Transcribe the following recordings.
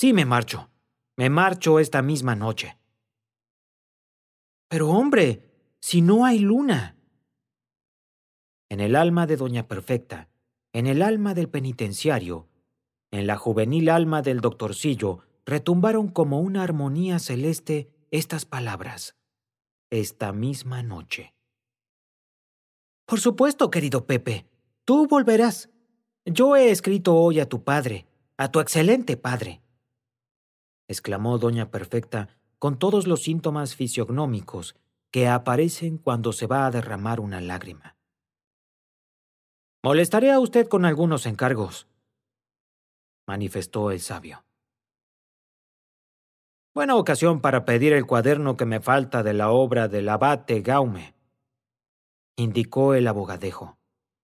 Sí, me marcho. Me marcho esta misma noche. Pero hombre, si no hay luna. En el alma de Doña Perfecta, en el alma del penitenciario, en la juvenil alma del doctorcillo, retumbaron como una armonía celeste estas palabras. Esta misma noche. Por supuesto, querido Pepe. Tú volverás. Yo he escrito hoy a tu padre, a tu excelente padre, exclamó Doña Perfecta con todos los síntomas fisiognómicos que aparecen cuando se va a derramar una lágrima. Molestaré a usted con algunos encargos, manifestó el sabio. Buena ocasión para pedir el cuaderno que me falta de la obra del abate Gaume, indicó el abogadejo.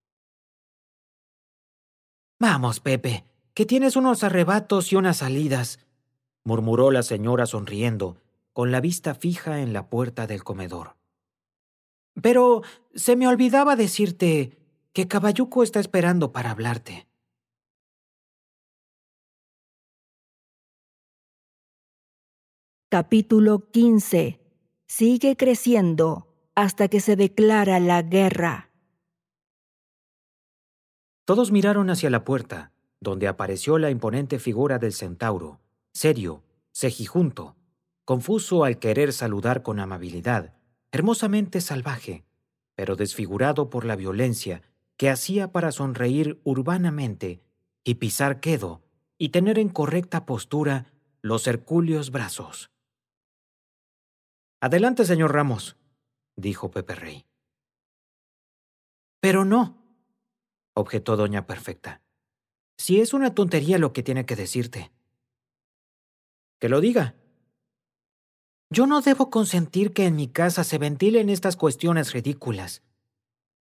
Vamos, Pepe, que tienes unos arrebatos y unas salidas, murmuró la señora sonriendo, con la vista fija en la puerta del comedor. Pero se me olvidaba decirte que Caballuco está esperando para hablarte. Capítulo 15. Sigue creciendo hasta que se declara la guerra. Todos miraron hacia la puerta, donde apareció la imponente figura del centauro, serio, cejijunto, confuso al querer saludar con amabilidad, hermosamente salvaje, pero desfigurado por la violencia que hacía para sonreír urbanamente y pisar quedo y tener en correcta postura los hercúleos brazos. Adelante, señor Ramos, dijo Pepe Rey. Pero no, objetó Doña Perfecta. Si es una tontería lo que tiene que decirte. Que lo diga. Yo no debo consentir que en mi casa se ventilen estas cuestiones ridículas.